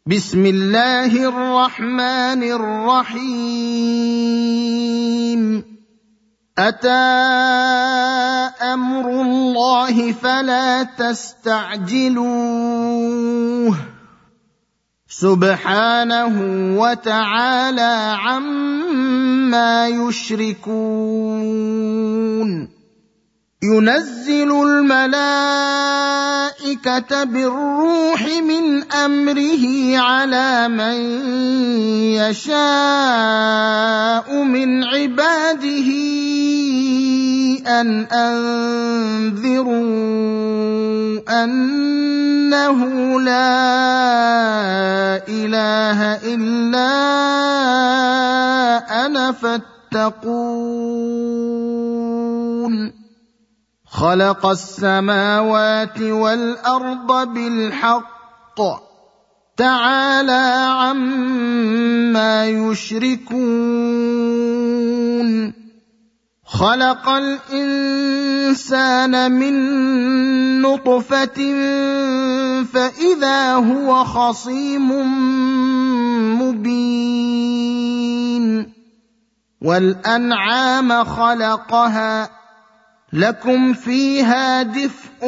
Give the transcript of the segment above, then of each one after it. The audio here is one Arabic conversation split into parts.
بسم الله الرحمن الرحيم. أتى أمر الله فلا تستعجلوه سبحانه وتعالى عما يشركون. ينزل الملائكة بالروح من أمره على من يشاء من عباده أن أنذروا أنه لا إله إلا أنا فاتقون. خلق السماوات والأرض بالحق تعالى عما يشركون. خلق الإنسان من نطفة فإذا هو خصيم مبين. والأنعام خلقها لكم فيها دفء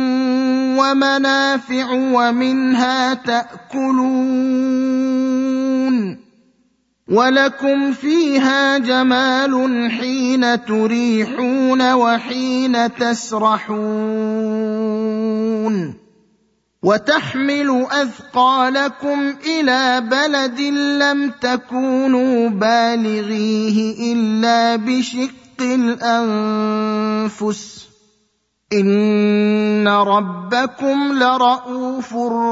ومنافع ومنها تأكلون ولكم فيها جمال حين تريحون وحين تسرحون. وتحمل أثقالكم إلى بلد لم تكونوا بالغيه إلا بشق الأنفس إن ربكم لرءوف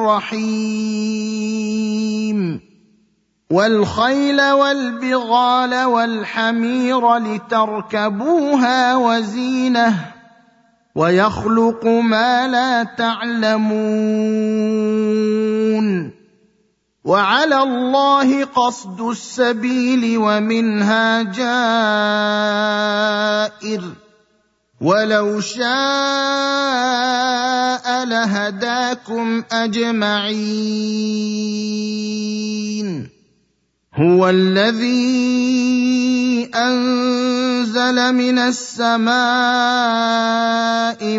رحيم. والخيل والبغال والحمير لتركبوها وزينة ويخلق ما لا تعلمون. وعلى الله قصد السبيل ومنها جائر ولو شاء لهداكم أجمعين. هو الذي أنزل من السماء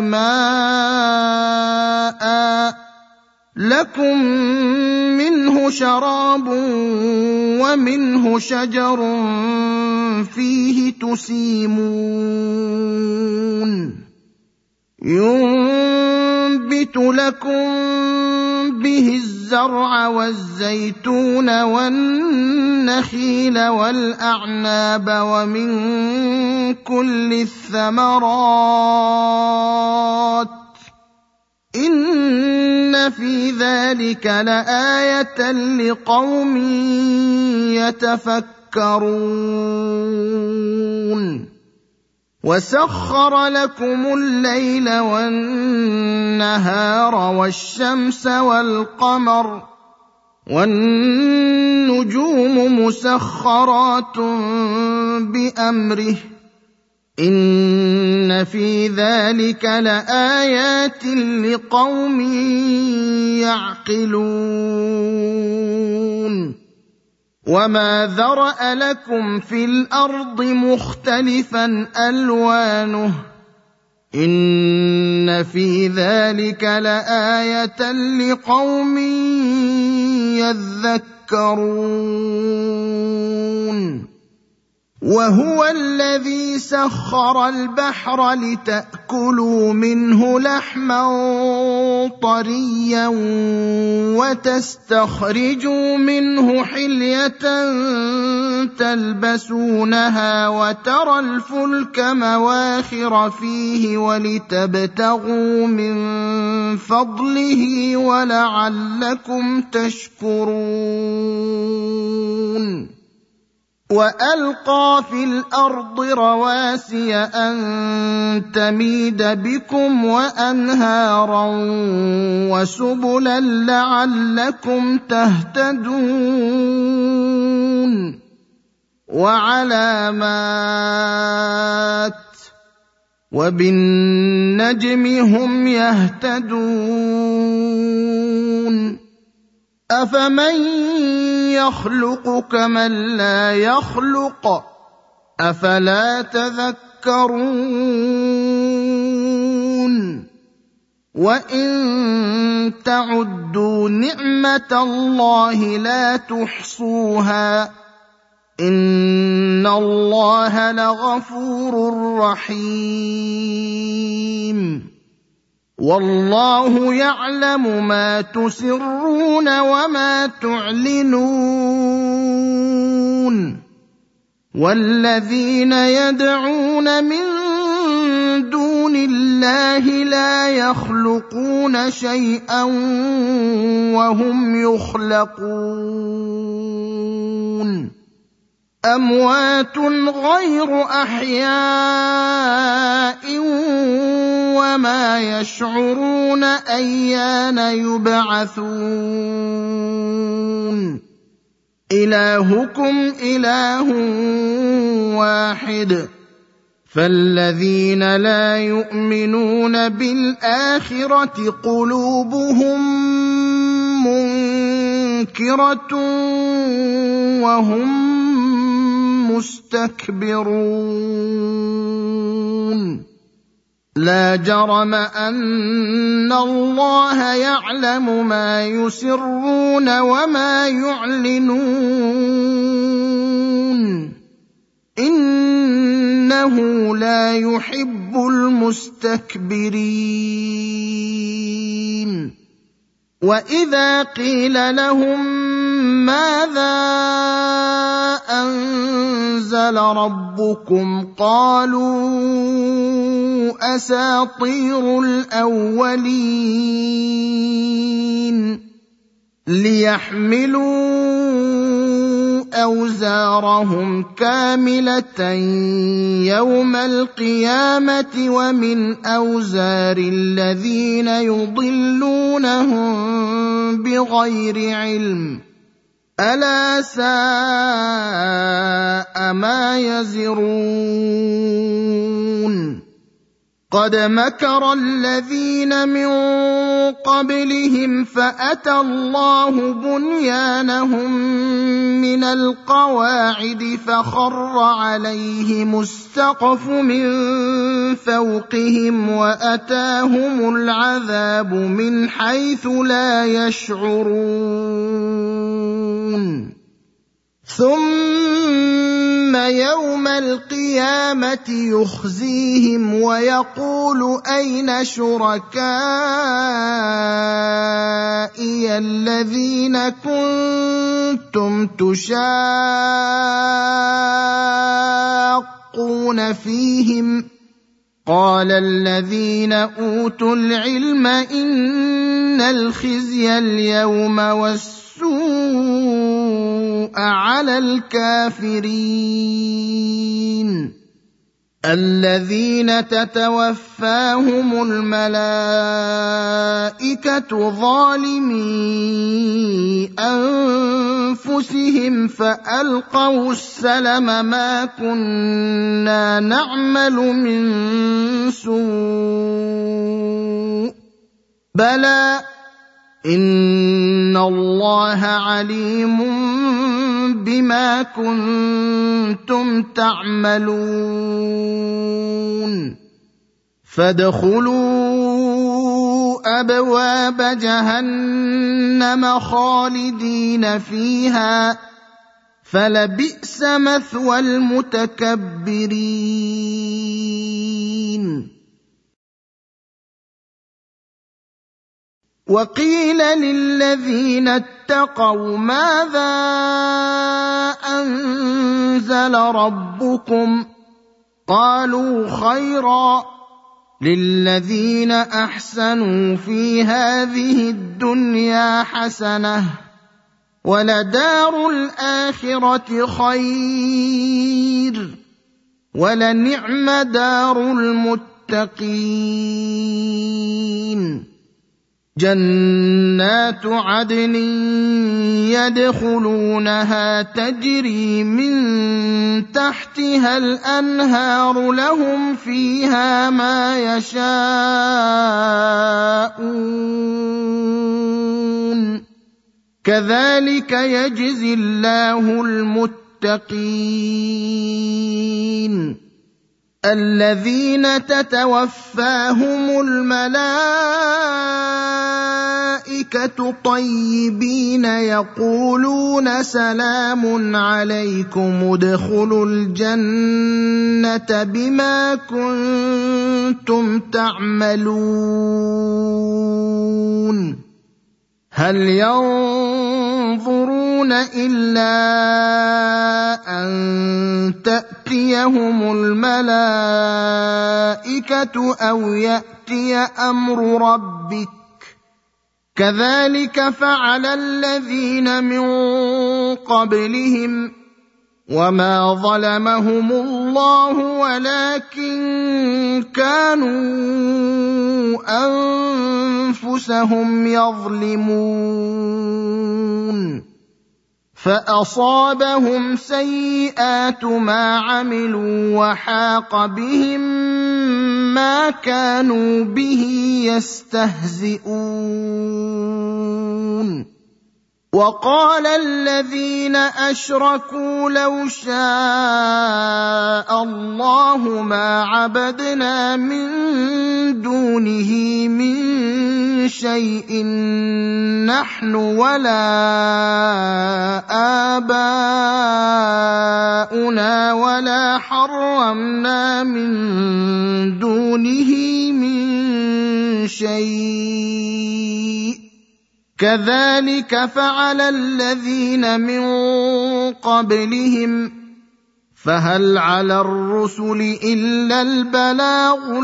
ماء لكم منه شراب ومنه شجر فيه تسيمون. ينبت لكم به الزرع والزيتون والنخيل والأعناب ومن كل الثمرات إن في ذلك لآية لقوم يتفكرون. وسخر لكم الليل والنهار والشمس والقمر والنجوم مسخرات بأمره إن في ذلك لآيات لقوم يعقلون. وما ذرأ لكم في الأرض مختلفا ألوانه إن في ذلك لآية لقوم يذكرون. وهو الذي سخر البحر لتأكلوا منه لحما طريا وتستخرجوا منه حلية تلبسونها وترى الفلك مواخر فيه ولتبتغوا من فضله ولعلكم تشكرون. وألقى في الأرض رواسي أن تميد بكم وأنهارا وسبلا لعلكم تهتدون. وعلامات وبالنجم هم يهتدون. أفمن يخلق كمن لا يخلق أفلا تذكرون وإن تعدوا نعمة الله لا تحصوها إن الله لغفور رحيم والله يعلم ما تسرون وما تعلنون والذين يدعون من دون الله لا يخلقون شيئا وهم يخلقون أموات غير أحياء وما يشعرون أيان يبعثون إلهكم إله واحد فالذين لا يؤمنون بالآخرة قلوبهم منكرة وهم مستكبرون لا جرم أن الله يعلم ما يسرون وما يعلنون إنه لا يحب المستكبرين وإذا قيل لهم ماذا أنزل ربكم قالوا أساطير الأولين ليحملوا أوزارهم كاملة يوم القيامة ومن أوزار الذين يضلونهم بغير علم ألا ساء ما يزرون قد مكر الذين من قبلهم فأتى الله بنيانهم من القواعد فخر عليهم السقف من فوقهم وأتاهم العذاب من حيث لا يشعرون ثم يوم القيامة يخزيهم ويقول أين شركائي الذين كنتم تشاقون فيهم قال الذين أوتوا العلم إن الخزي اليوم والسوء على الكافرين الذين تتوفاهم الملائكة ظالمي أنفسهم فألقوا السلم ما كنا نعمل من سوء بلى إن الله عليم بما كنتم تعملون فادخلوا أبواب جهنم خالدين فيها فلبئس مثوى المتكبرين وقيل للذين اتقوا ماذا أنزل ربكم قالوا خيرا للذين أحسنوا في هذه الدنيا حسنة ولدار الآخرة خير ولنعم دار المتقين جنات عدن يدخلونها تجري من تحتها الأنهار لهم فيها ما يشاءون كذلك يجزي الله المتقين الذين تتوفاهم الملائكة طيبين يقولون سلام عليكم ادخلوا الجنة بما كنتم تعملون هل ينظرون إلا أن تأتيهم الملائكة أو يأتي أمر ربك كذلك فعل الذين من قبلهم وما ظلمهم الله ولكن كانوا أنفسهم يظلمون فأصابهم سيئات ما عملوا وحاق بهم ما كانوا به يستهزئون وقال الذين أشركوا لو شاء الله ما عبدنا من دونه من شيء نحن ولا آباؤنا ولا حرمنا من دونه من شيء كذلك فعل الذين من قبلهم فهل على الرسل إلا البلاغ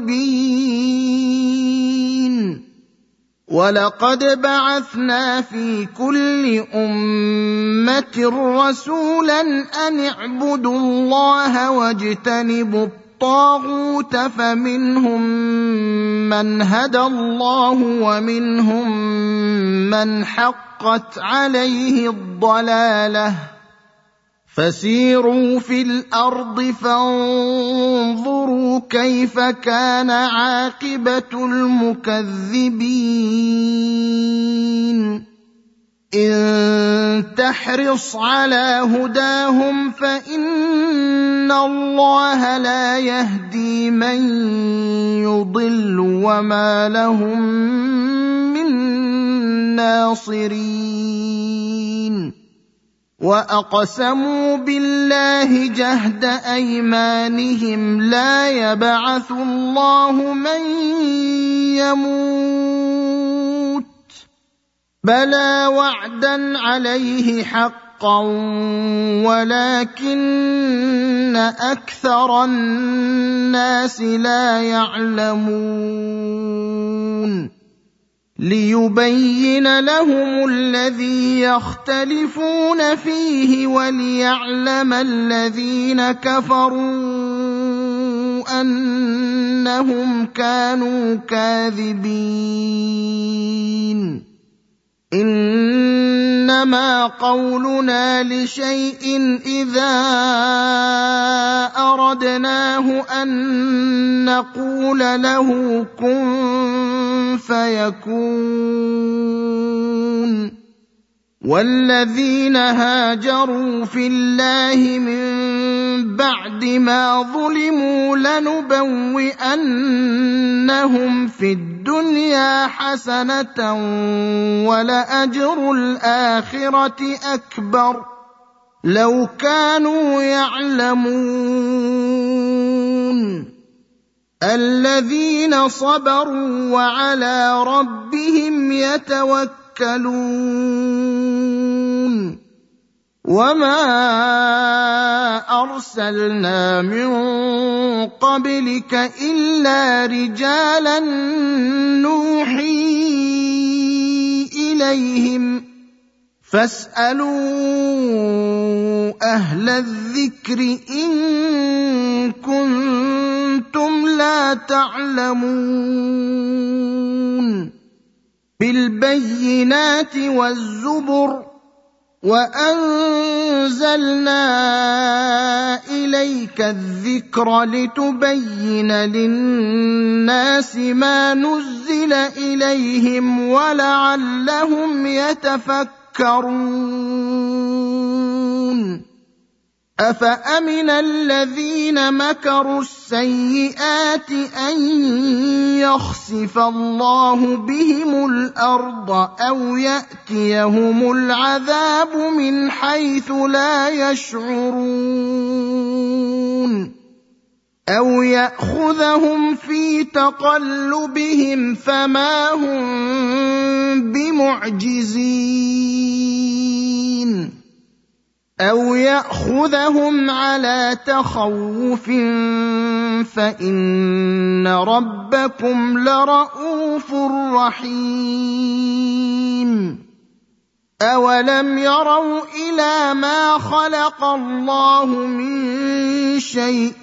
المبين ولقد بعثنا في كل أمة رسولا أن اعبدوا الله واجتنبوا الطاغوت فمنهم من هدى الله ومنهم من حقت عليه الضلالة فسيروا في الأرض فانظروا كيف كان عاقبة المكذبين إن تحرص على هداهم فإن الله لا يهدي من يضل وما لهم من ناصرين وأقسموا بالله جهد أيمانهم لا يبعث الله من يموت بلى وعدا عليه حقا ولكن أكثر الناس لا يعلمون ليبين لهم الذي يختلفون فيه وليعلم الذين كفروا أنهم كانوا كاذبين إنما قولنا لشيء إذا أردناه أن نقول له كن فيكون والذين هاجروا في الله من بعد ما ظلموا لنبوئنهم في الدنيا حسنة ولأجر الآخرة أكبر لو كانوا يعلمون الذين صبروا وعلى ربهم يتوكلون وما أرسلنا من قبلك إلا رجالا نوحي إليهم فاسألوا أهل الذكر إن كنتم لا تعلمون بالبينات والزبر وأنزلنا إليك الذكر لتبين للناس ما نزل إليهم ولعلهم يتفكرون يتفكرون أفأمن الذين مكروا السيئات أن يخسف الله بهم الأرض أو يأتيهم العذاب من حيث لا يشعرون أو يأخذهم في تقلبهم فما هم بمعجزين أو يأخذهم على تخوف فإن ربكم لرءوف رحيم أولم يروا إلى ما خلق الله من شيء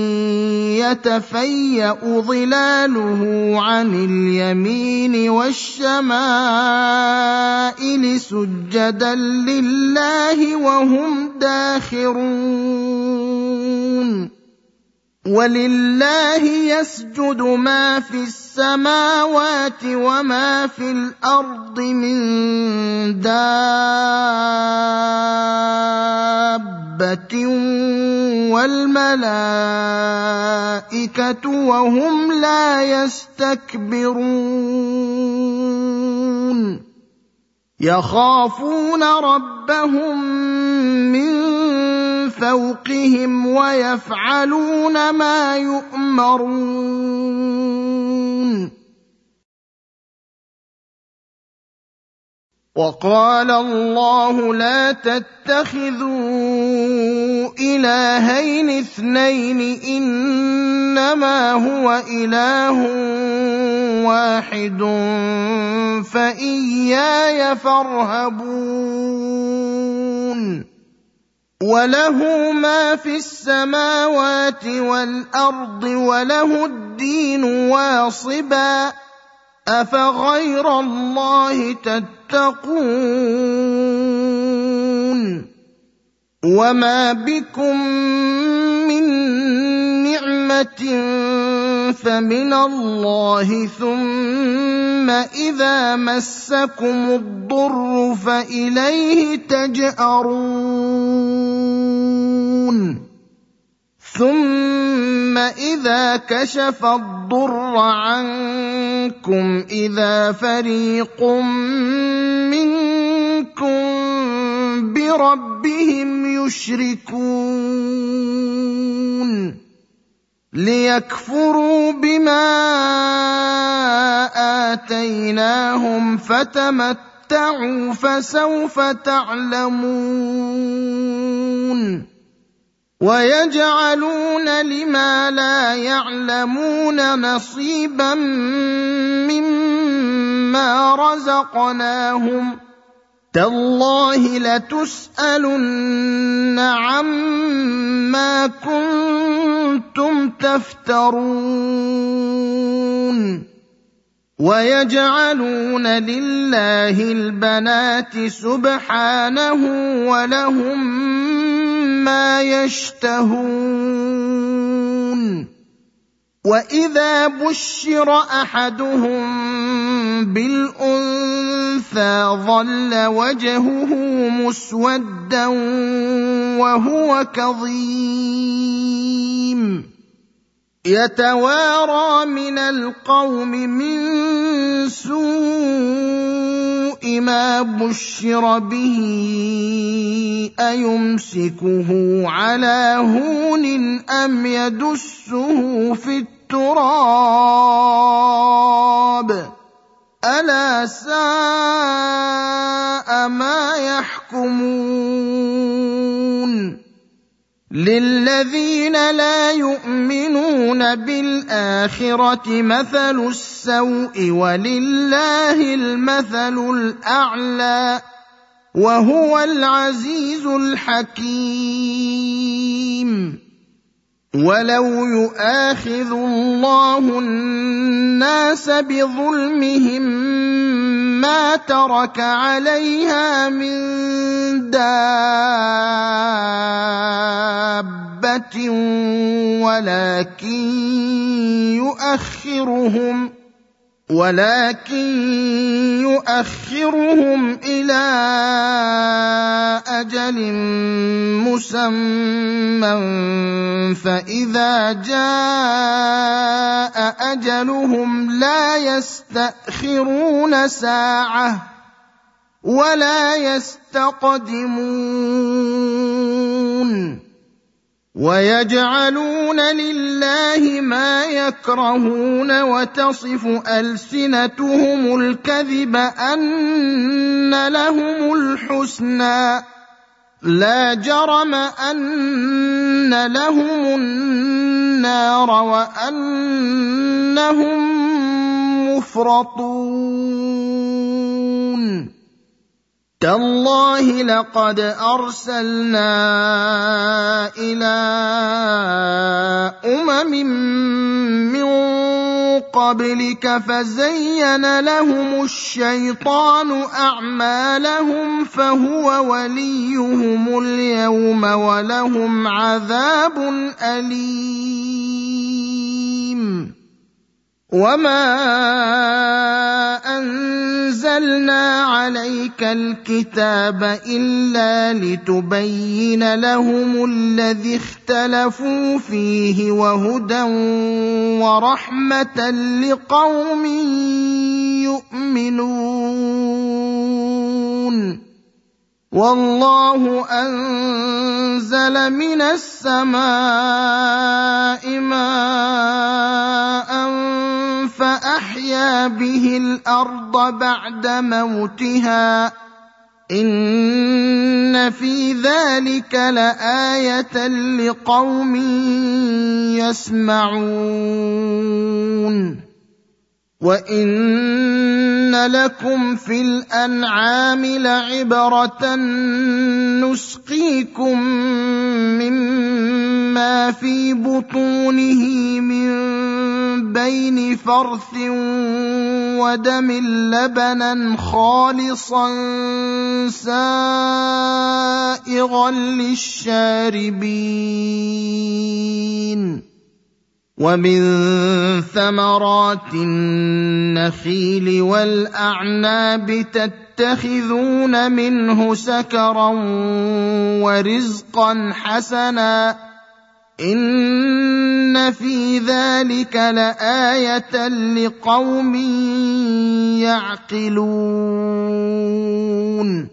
يتفيأ ظلاله عن اليمين والشمائل سجدا لله وهم داخرون ولله يسجد ما في السماوات وما في الأرض من دابة والملائكة وهم لا يستكبرون يخافون ربهم من فوقهم ويفعلون ما يؤمرون وقال الله لا تتخذوا إلهين اثنين إنما هو إله واحد فإياي فارهبون وله ما في السماوات والأرض وله الدين واصبا أفغير الله تتقون وما بكم من نعمة فمن الله ثم إذا مسكم الضر فإليه تجأرون ثم إذا كشف الضر عنكم إذا فريق منكم بربهم يشركون ليكفروا بما آتيناهم فتمتعوا فسوف تعلمون ويجعلون لما لا يعلمون نصيبا مما رزقناهم تالله لتسألن عما كنتم تفترون ويجعلون لله البنات سبحانه ولهم ما يشتهون وإذا بشر أحدهم بالأنثى ظل وجهه مسودا وهو كظيم يتوارى من القوم من سوء ما بشر به أيمسكه على هون أم يدسه في التراب ألا ساء ما يحكمون للذين لا يؤمنون بالآخرة مثل السوء ولله المثل الأعلى وهو العزيز الحكيم ولو يؤاخذ الله الناس بظلمهم ما ترك عليها من دابة ولكن ولكن يؤخرهم إلى أجل مسمى فإذا جاء أجلهم لا يستأخرون ساعة ولا يستقدمون ويجعلون لله ما يكرهون وتصف ألسنتهم الكذب أن لهم الحسنى لا جرم أن لهم النار وأنهم مفرطون تالله لقد أرسلنا إلى من قبلك فزين لهم الشيطان أعمالهم فهو وليهم اليوم ولهم عذاب أليم وما أنزلنا عليك الكتاب إلا لتبين لهم الذي اختلفوا فيه وهدى ورحمة لقوم يؤمنون والله أنزل من السماء ماء فأحيا به الأرض بعد موتها إن في ذلك لآية لقوم يسمعون وإن لكم في الأنعام لعبرة نسقيكم مما في بطونه من بين فرث ودم لبنا خالصا سائغا للشاربين ومن ثمرات النخيل والأعناب تتخذون منه سكرا ورزقا حسنا إن في ذلك لآية لقوم يعقلون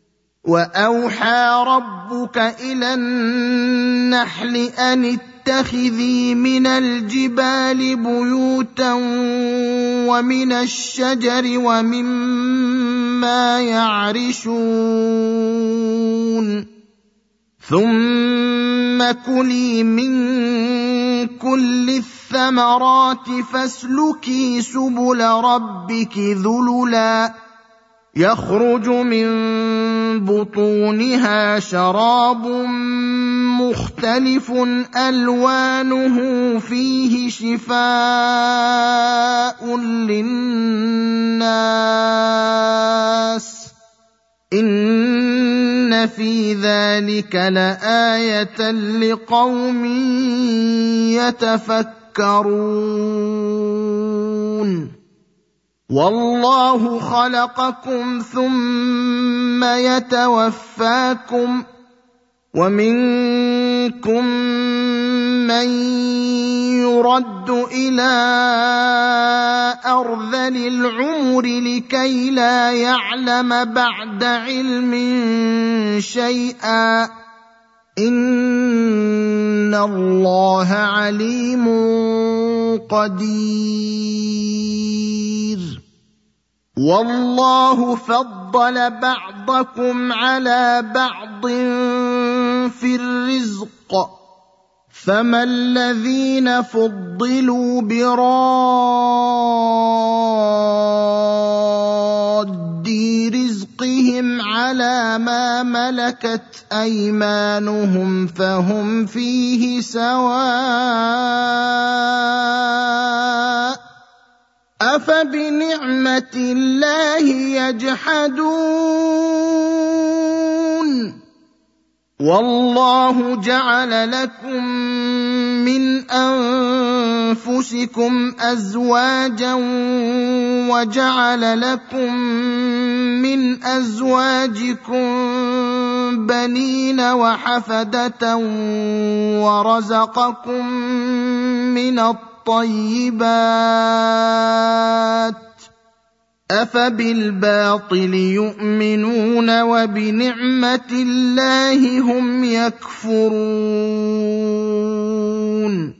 وأوحى ربك إلى النحل أن اتخذي من الجبال بيوتا ومن الشجر ومما يعرشون ثم كلي من كل الثمرات فاسلكي سبل ربك ذللا يخرج من بطونها شراب مختلف ألوانه فيه شفاء للناس إن في ذلك لآية لقوم يتفكرون والله خلقكم ثم يتوفاكم ومنكم من يرد إلى أرذل العمر لكي لا يعلم بعد علم شيئا إن الله عليم قدير والله فضل بعضكم على بعض في الرزق فما الذين فضلوا براد رزقهم على ما ملكت أيمانهم فهم فيه سواء أفبنعمة الله يجحدون والله جعل لكم من أنفسكم أزواجا وجعل لكم من أزواجكم بنين وحفدة ورزقكم من الطيبات أفبالباطل يؤمنون وبنعمة الله هم يكفرون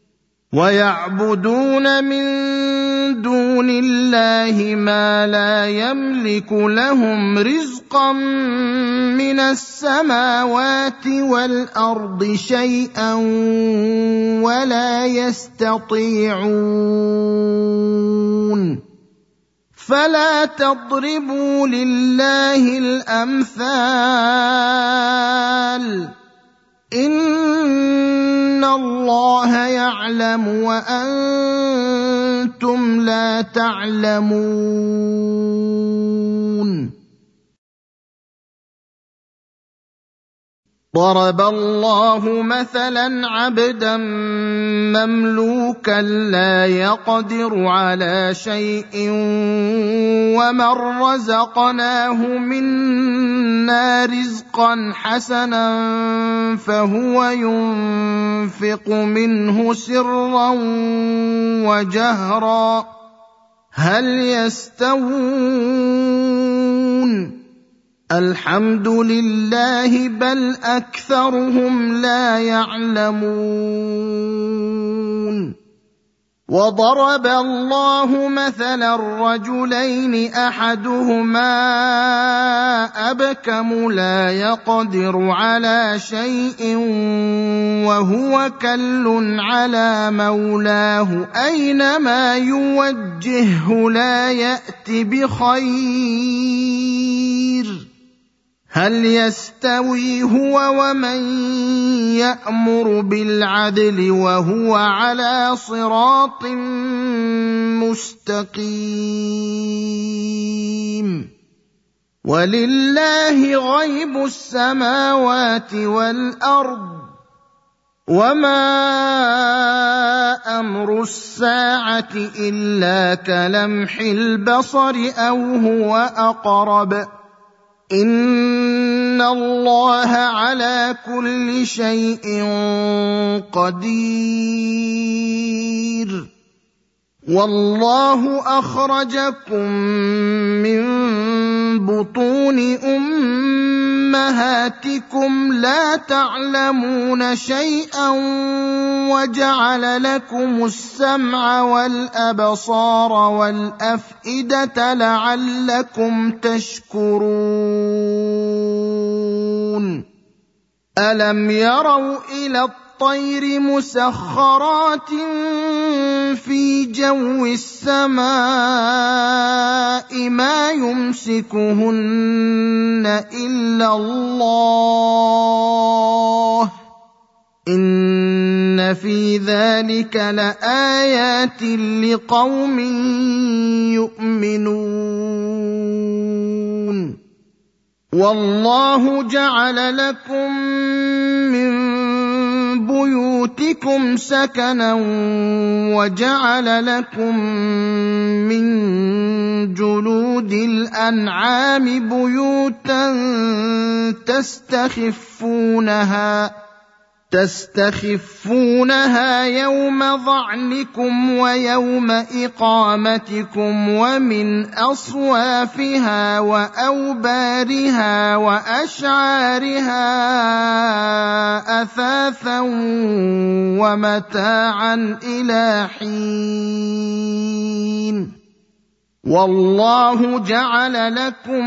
ويعبدون من دون الله ما لا يملك لهم رزقا من السماوات والأرض شيئا ولا يستطيعون فلا تضربوا لله الأمثال إن الله يعلم وأنتم لا تعلمون ضرب الله مثلا عبدا مملوكا لا يقدر على شيء ومن رزقناه منا رزقا حسنا فهو ينفق منه سرا وجهرا هل يستوون الحمد لله بل أكثرهم لا يعلمون وضرب الله مثلا الرجلين أحدهما أبكم لا يقدر على شيء وهو كل على مولاه أينما يوجهه لا يأت بخير هل يستوي هو ومن يأمر بالعدل وهو على صراط مستقيم ولله غيب السماوات والأرض وما أمر الساعة إلا كلمح البصر أو هو أقرب إن الله على كل شيء قدير والله أخرجكم من بطون أمهاتكم لا تعلمون شيئا وجعل لكم السمع والأبصار والأفئدة لعلكم تشكرون ألم يروا إلى الطير مسخرات في جو السماء ما يمسكهن إلا الله إن في ذلك لآيات لقوم يؤمنون والله جعل لكم من بيوتكم سكنا وجعل لكم من جلود الأنعام بيوتا تستخفونها يوم ظعنكم ويوم إقامتكم ومن أصوافها وأوبارها وأشعارها أثاثا ومتاعا إلى حين والله جعل لكم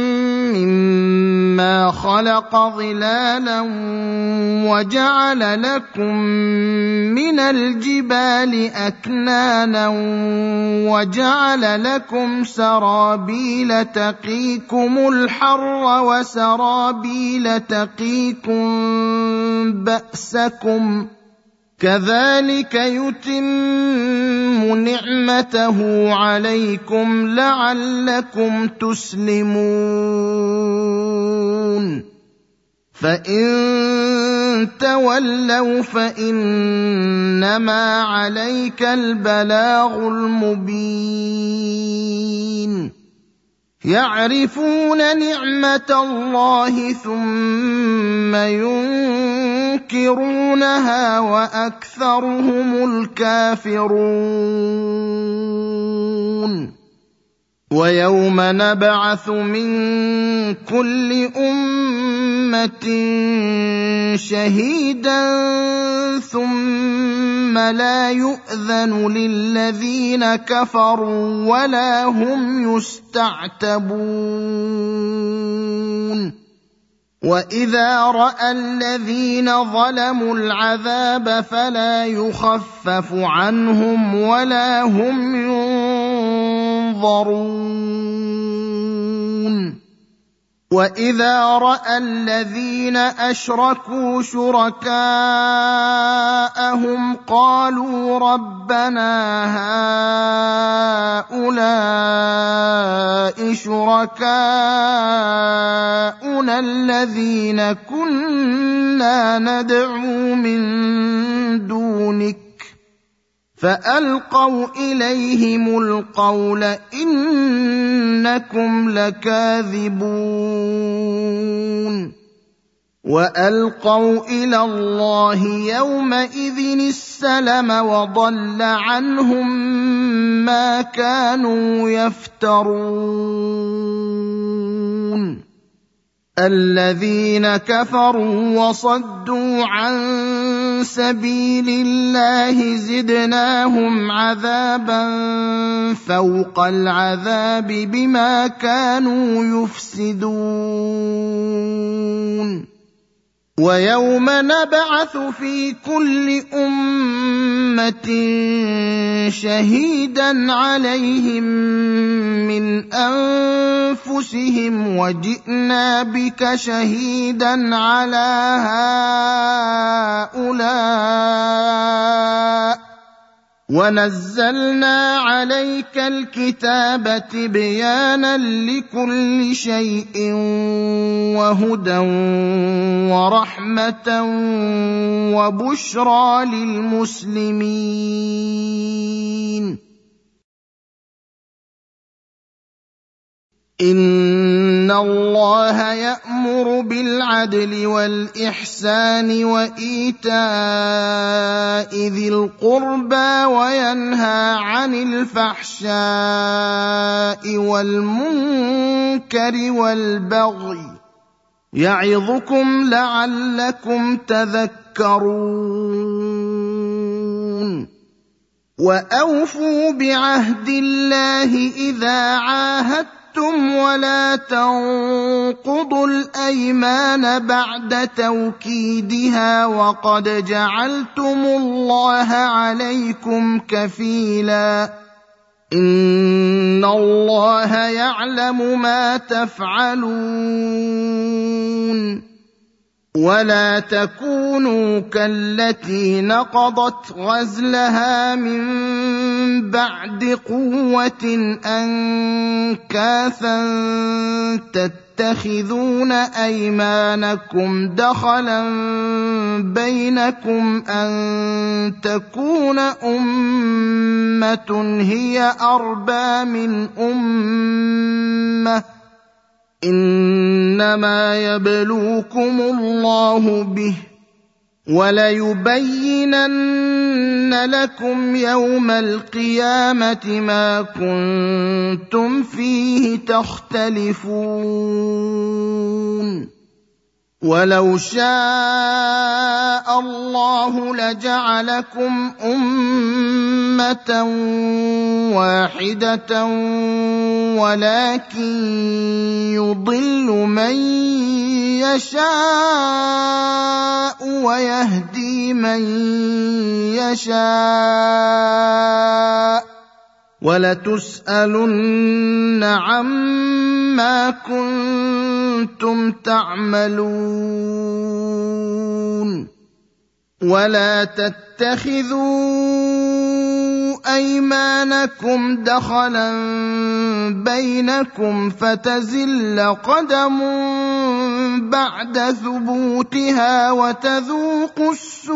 مما خلق ظلالا وجعل لكم من الجبال أكنانا وجعل لكم سرابيل تقيكم الحر وسرابيل تقيكم بأسكم كذلك يتم نعمته عليكم لعلكم تسلمون فإن تولوا فإنما عليك البلاغ المبين يعرفون نعمة الله ثم ينكرونها وأكثرهم الكافرون ويوم نبعث من كل أمة شهيدا ثم لا يؤذن للذين كفروا ولا هم يستعتبون وإذا رأى الذين ظلموا العذاب فلا يخفف عنهم ولا هم ينظرون وإذا رأى الذين أشركوا شركاءهم قالوا ربنا هؤلاء شركاؤنا الذين كنا ندعو من دونك فألقوا إليهم القول إنكم لكاذبون وألقوا إلى الله يومئذ السلم وضل عنهم ما كانوا يفترون الذين كفروا وصدوا عن سبيل الله زدناهم عذابا فوق العذاب بما كانوا يفسدون ويوم نبعث في كل أمة شهيدا عليهم من أنفسهم وجئنا بك شهيدا على هؤلاء ونزلنا عليك الكتاب تبيانا لكل شيء وهدى ورحمة وبشرى للمسلمين إن الله يأمر بالعدل والإحسان وإيتاء ذي القربى وينهى عن الفحشاء والمنكر والبغي يعظكم لعلكم تذكرون وأوفوا بعهد الله إذا عاهدتم ولا تنقضوا الأيمان بعد توكيدها وقد جعلتم الله عليكم كفيلا إن الله يعلم ما تفعلون ولا تكونوا كالتي نقضت غزلها من بعد قوة أنكاثا تتخذون أيمانكم دخلا بينكم أن تكون أمة هي أربى من أمة إنما يبلوكم الله به وليبينن لكم يوم القيامة ما كنتم فيه تختلفون ولو شاء الله لجعلكم أمة واحدة ولكن يضل من يشاء ويهدي من يشاء ولتسألن عما كنتم تعملون ولا تتخذوا أيمانكم دخلا بينكم فتزل قدم بعد ثبوتها وتذوقوا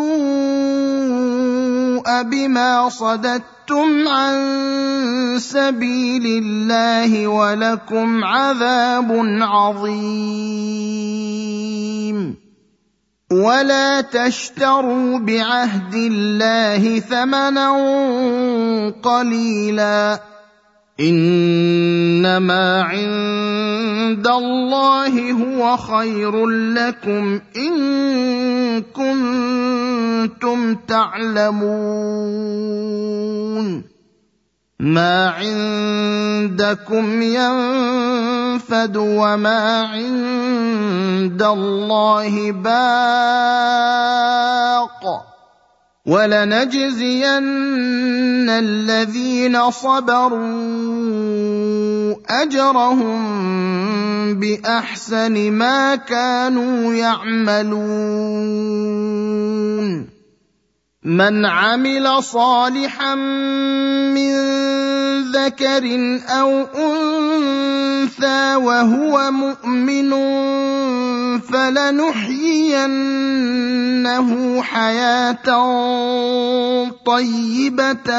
السوء بما صددتم عن سبيل الله ولكم عذاب عظيم. ولا تشتروا بعهد الله ثمنا قليلا إنما عند الله هو خير لكم إن كنتم تعلمون. ما عندكم ينفد وما عند الله باق ولنجزين الذين صبروا أجرهم بأحسن ما كانوا يعملون. من عمل صالحا من ذكر أو أنثى وهو مؤمن فلنحيينه حياة طيبة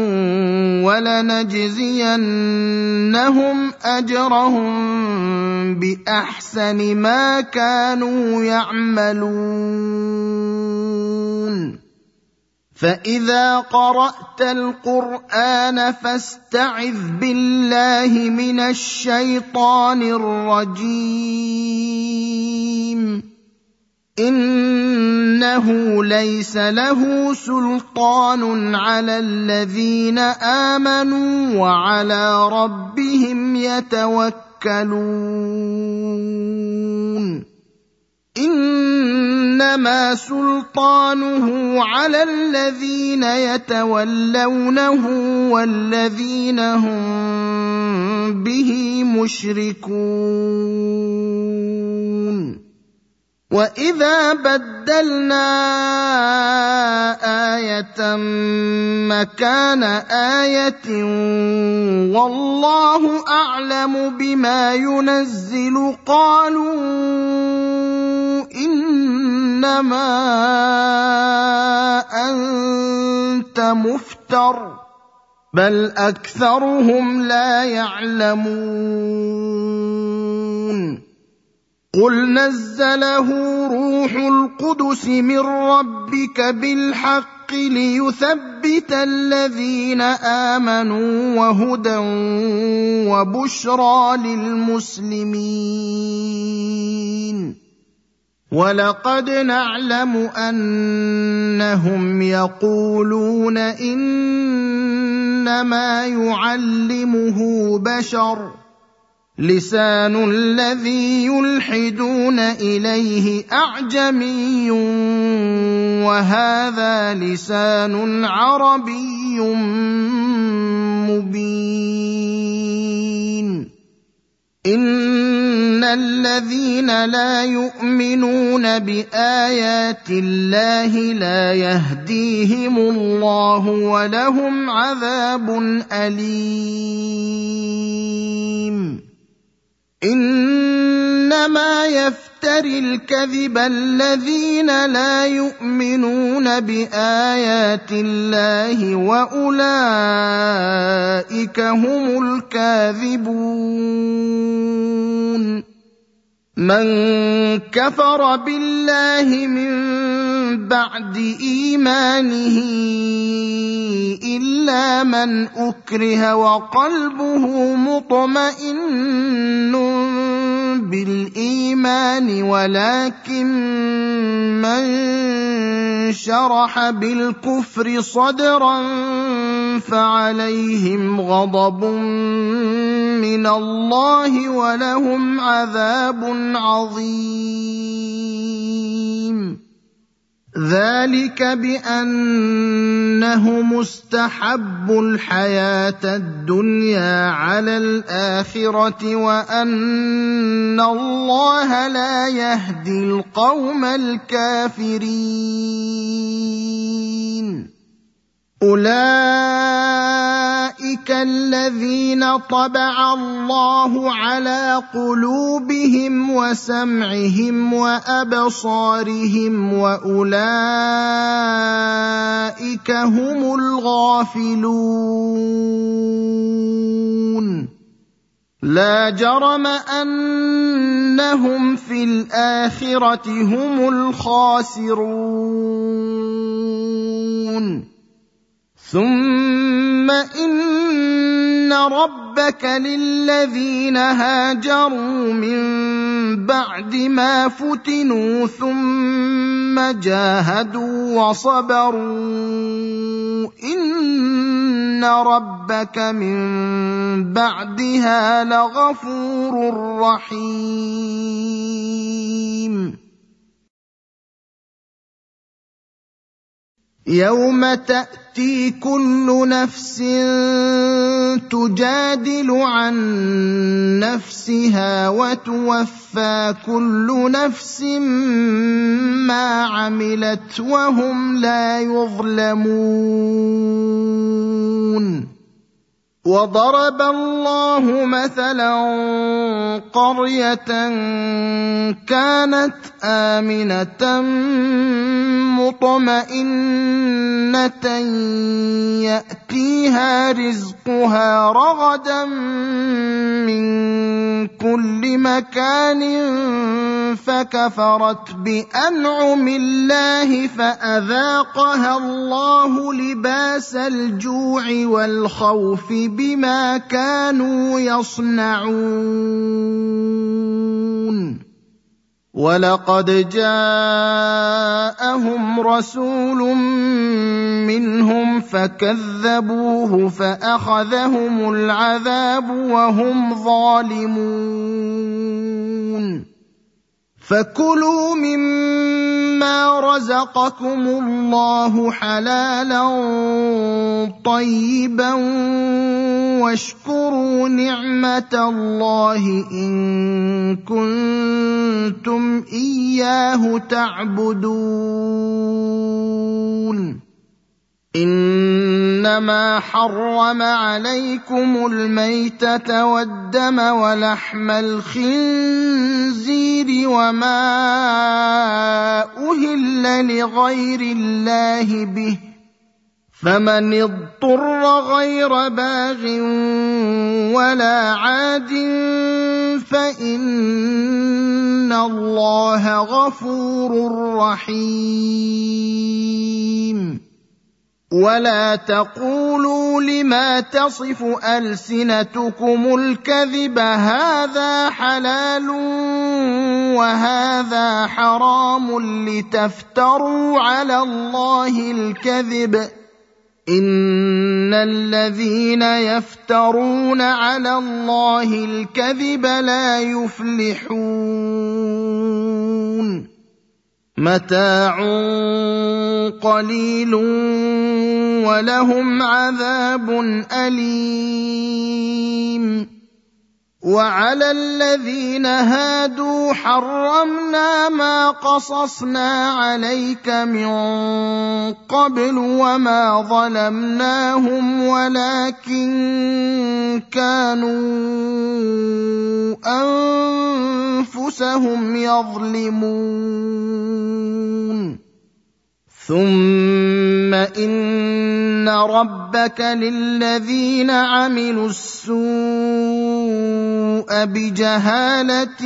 ولنجزينهم أجرهم بأحسن ما كانوا يعملون. فإذا قرأت القرآن فاستعذ بالله من الشيطان الرجيم. إنه ليس له سلطان على الذين آمنوا وعلى ربهم يتوكلون. إنما سلطانه على الذين يتولونه والذين هم به مشركون. وإذا بدلنا آية مكان آية والله أعلم بما ينزل قالوا إنما أنت مفتر بل أكثرهم لا يعلمون. قل نزله روح القدس من ربك بالحق ليثبت الذين آمنوا وهدى وبشرى للمسلمين. ولقد نعلم أنهم يقولون إنما يعلمه بشر لسان الذي يلحدون إليه أعجمي وهذا لسان عربي مبين. إن الذين لا يؤمنون بآيات الله لا يهديهم الله ولهم عذاب أليم. إنما يفتري الكذب الذين لا يؤمنون بآيات الله وأولئك هم الكاذبون. من كفر بالله من بعد إيمانه إلا من أكره وقلبه مطمئن بالإيمان ولكن من شرح بالكفر صدرا فعليهم غضب من الله ولهم عذاب عظيم. ذلك بأنه مستحب الحياة الدنيا على الآخرة وأن الله لا يهدي القوم الكافرين. أولئك الذين طبع الله على قلوبهم وسمعهم وأبصارهم وأولئك هم الغافلون لا جرم أنهم في الآخرة هم الخاسرون ثم إن ربك للذين هاجروا من بعد ما فتنوا ثم جاهدوا وصبروا إن ربك من بعدها لغفور رحيم يوم تأتي كل نفس تجادل عن نفسها وتوفى كل نفس ما عملت وهم لا يظلمون وضرب الله مثلا قرية كانت آمنة مطمئنة يأتيها رزقها رغدا من كل مكان فكفرت بأنعم الله فأذاقها الله لباس الجوع والخوف بما كانوا يصنعون ولقد جاءهم رسول منهم فكذبوه فأخذهم العذاب وهم ظالمون فكلوا مما رزقكم الله حلالا طيبا واشكروا نعمة الله إن كنتم إياه تعبدون إنما حرم عليكم الميتة والدم ولحم الخنزير وما أهل لغير الله به فمن اضطر غير باغ ولا عاد فإن الله غفور رحيم ولا تقولوا لما تصف ألسنتكم الكذب هذا حلال وهذا حرام لتفتروا على الله الكذب إن الذين يفترون على الله الكذب لا يفلحون متاع قليل ولهم عذاب أليم وعلى الذين هادوا حرمنا ما قصصنا عليك من قبل وما ظلمناهم ولكن كانوا أنفسهم يظلمون ثم إن ربك للذين عملوا السوء بجهالة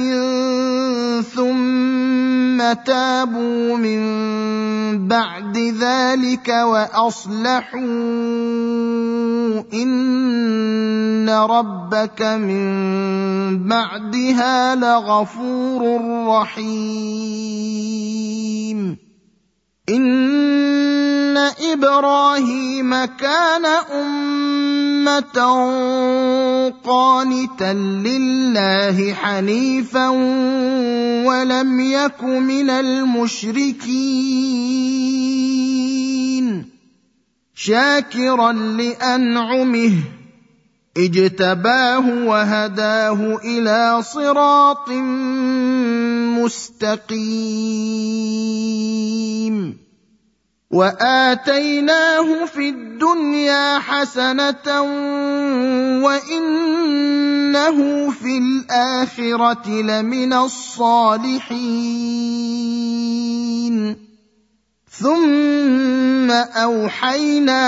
ثم تابوا من بعد ذلك وأصلحوا إن ربك من بعدها لغفور رحيم إن إبراهيم كان أمة قانتا لله حنيفا ولم يك من المشركين شاكرا لأنعمه اجتباه وهداه إلى صراط مستقيم وآتيناه في الدنيا حسنة وإنه في الآخرة لمن الصالحين ثم أوحينا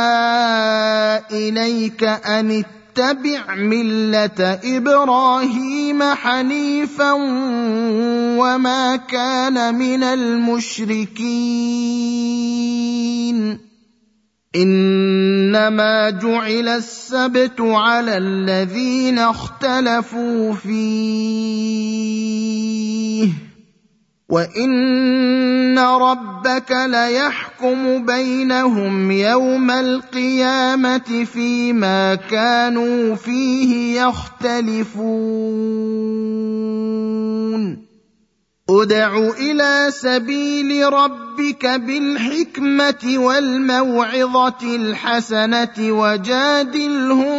إليك أن اتبع ملة إبراهيم حنيفا وما كان من المشركين إنما جعل السبت على الذين اختلفوا فيه وإن ربك ليحكم بينهم يوم القيامة فيما كانوا فيه يختلفون ادع إلى سبيل ربك بالحكمة والموعظة الحسنة وجادلهم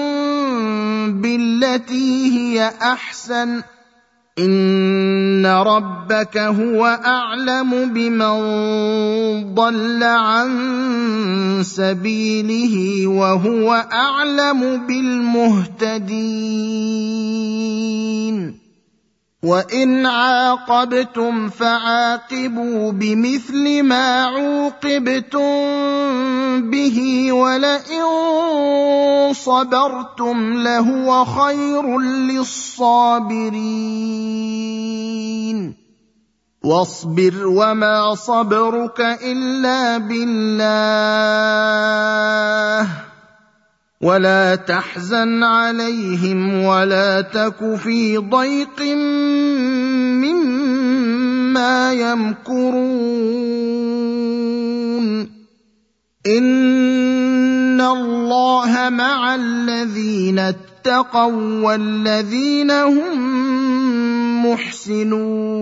بالتي هي أحسن إن ربك هو أعلم بمن ضل عن سبيله وهو أعلم بالمهتدين وإن عاقبتم فعاقبوا بمثل ما عوقبتم به ولئن صبرتم لهو خير للصابرين واصبر وما صبرك إلا بالله ولا تحزن عليهم ولا تك في ضيق مما يمكرون إن الله مع الذين اتقوا والذين هم محسنون